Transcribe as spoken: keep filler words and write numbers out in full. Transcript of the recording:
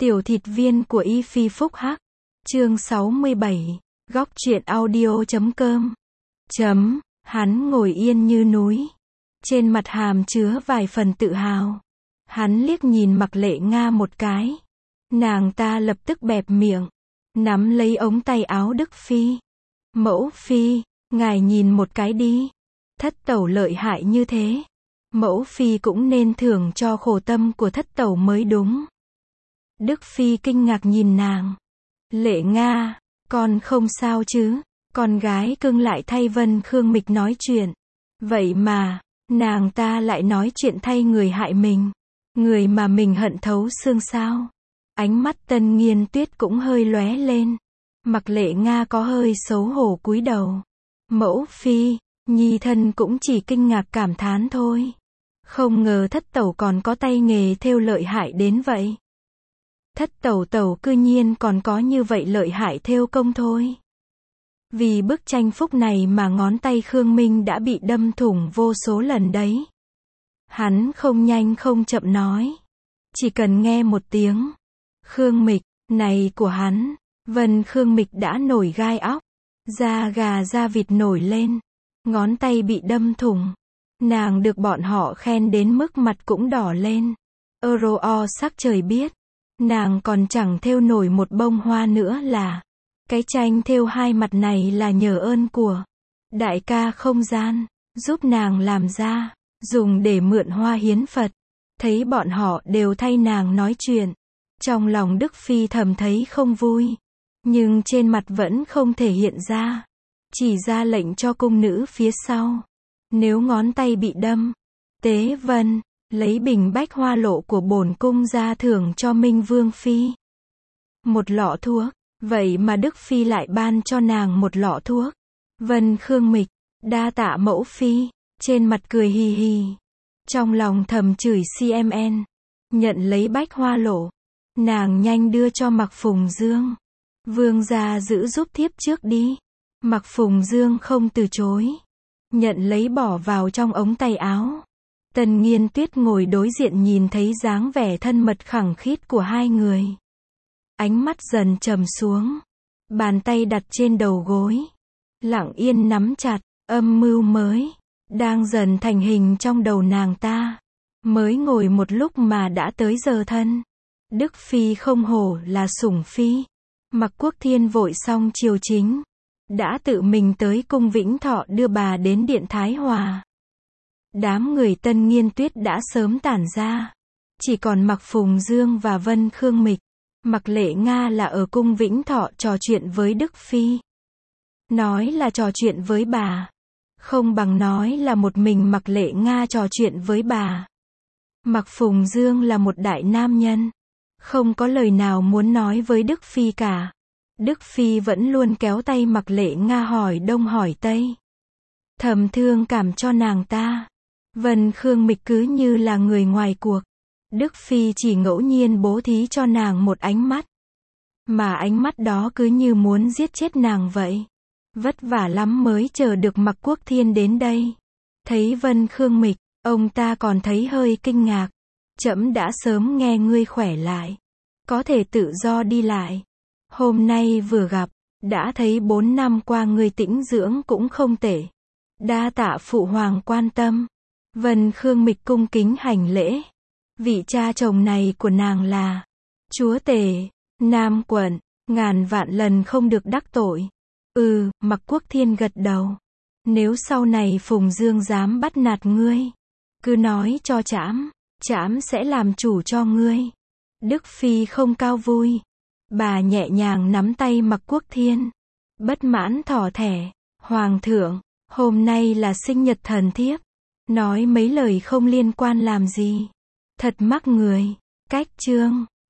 Tiểu thịt viên của Y Phi Phúc Hắc. Chương sáu mươi bảy. Góc truyện audio chấm com. Chấm. Hắn ngồi yên như núi. Trên mặt hàm chứa vài phần tự hào. Hắn liếc nhìn Mạc Lệ Nga một cái. Nàng ta lập tức bẹp miệng. Nắm lấy ống tay áo Đức Phi. Mẫu Phi, ngài nhìn một cái đi. Thất tẩu lợi hại như thế. Mẫu Phi cũng nên thưởng cho khổ tâm của thất tẩu mới đúng. Đức Phi kinh ngạc nhìn nàng. Lệ Nga, con không sao chứ? Con gái cưng lại thay Vân Khương Mịch nói chuyện. Vậy mà, nàng ta lại nói chuyện thay người hại mình. Người mà mình hận thấu xương sao? Ánh mắt Tân Nghiên Tuyết cũng hơi lóe lên. Mạc Lệ Nga có hơi xấu hổ cúi đầu. Mẫu Phi, nhi thân cũng chỉ kinh ngạc cảm thán thôi. Không ngờ thất tẩu còn có tay nghề thêu lợi hại đến vậy. Thất tẩu tẩu cư nhiên còn có như vậy lợi hại thêu công thôi. Vì bức tranh phúc này mà ngón tay Khương Minh đã bị đâm thủng vô số lần đấy. Hắn không nhanh không chậm nói. Chỉ cần nghe một tiếng. Khương Mịch, này của hắn. Vân Khương Mịch đã nổi gai óc. Da gà da vịt nổi lên. Ngón tay bị đâm thủng. Nàng được bọn họ khen đến mức mặt cũng đỏ lên. Euro o sắc trời biết. Nàng còn chẳng thêu nổi một bông hoa nữa là. Cái tranh thêu hai mặt này là nhờ ơn của đại ca không gian, giúp nàng làm ra, dùng để mượn hoa hiến Phật. Thấy bọn họ đều thay nàng nói chuyện. Trong lòng Đức Phi thầm thấy không vui. Nhưng trên mặt vẫn không thể hiện ra. Chỉ ra lệnh cho cung nữ phía sau. Nếu ngón tay bị đâm, Tế Vân, lấy bình bách hoa lộ của bổn cung ra thưởng cho Minh Vương Phi. Một lọ thuốc, vậy mà Đức Phi lại ban cho nàng một lọ thuốc. Vân Khương Mịch, đa tạ mẫu Phi, trên mặt cười hì hì. Trong lòng thầm chửi xê em en, nhận lấy bách hoa lộ. Nàng nhanh đưa cho Mạc Phùng Dương. Vương gia giữ giúp thiếp trước đi. Mạc Phùng Dương không từ chối. Nhận lấy bỏ vào trong ống tay áo. Tần Nghiên Tuyết ngồi đối diện nhìn thấy dáng vẻ thân mật khẳng khít của hai người. Ánh mắt dần trầm xuống. Bàn tay đặt trên đầu gối. Lặng yên nắm chặt, âm mưu mới. Đang dần thành hình trong đầu nàng ta. Mới ngồi một lúc mà đã tới giờ thân. Đức Phi không hổ là sủng phi. Mạc Quốc Thiên vội xong triều chính. Đã tự mình tới cung Vĩnh Thọ đưa bà đến điện Thái Hòa. Đám người Tân Nghiên Tuyết đã sớm tản ra. Chỉ còn Mạc Phùng Dương và Vân Khương Mịch. Mạc Lệ Nga là ở cung Vĩnh Thọ trò chuyện với Đức Phi. Nói là trò chuyện với bà. Không bằng nói là một mình Mạc Lệ Nga trò chuyện với bà. Mạc Phùng Dương là một đại nam nhân. Không có lời nào muốn nói với Đức Phi cả. Đức Phi vẫn luôn kéo tay Mạc Lệ Nga hỏi đông hỏi tây. Thầm thương cảm cho nàng ta. Vân Khương Mịch cứ như là người ngoài cuộc. Đức Phi chỉ ngẫu nhiên bố thí cho nàng một ánh mắt. Mà ánh mắt đó cứ như muốn giết chết nàng vậy. Vất vả lắm mới chờ được Mạc Quốc Thiên đến đây. Thấy Vân Khương Mịch, ông ta còn thấy hơi kinh ngạc. Trẫm đã sớm nghe ngươi khỏe lại. Có thể tự do đi lại. Hôm nay vừa gặp, đã thấy bốn năm qua ngươi tĩnh dưỡng cũng không tệ. Đa tạ phụ hoàng quan tâm. Vân Khương Mịch cung kính hành lễ. Vị cha chồng này của nàng là chúa tể, Nam quận, ngàn vạn lần không được đắc tội. Ừ, Mạc Quốc Thiên gật đầu. Nếu sau này Phùng Dương dám bắt nạt ngươi, cứ nói cho trẫm, trẫm sẽ làm chủ cho ngươi. Đức Phi không cao vui. Bà nhẹ nhàng nắm tay Mạc Quốc Thiên. Bất mãn thỏ thẻ. Hoàng thượng, hôm nay là sinh nhật thần thiếp. Nói mấy lời không liên quan làm gì. Thật mắc người. Cách chương.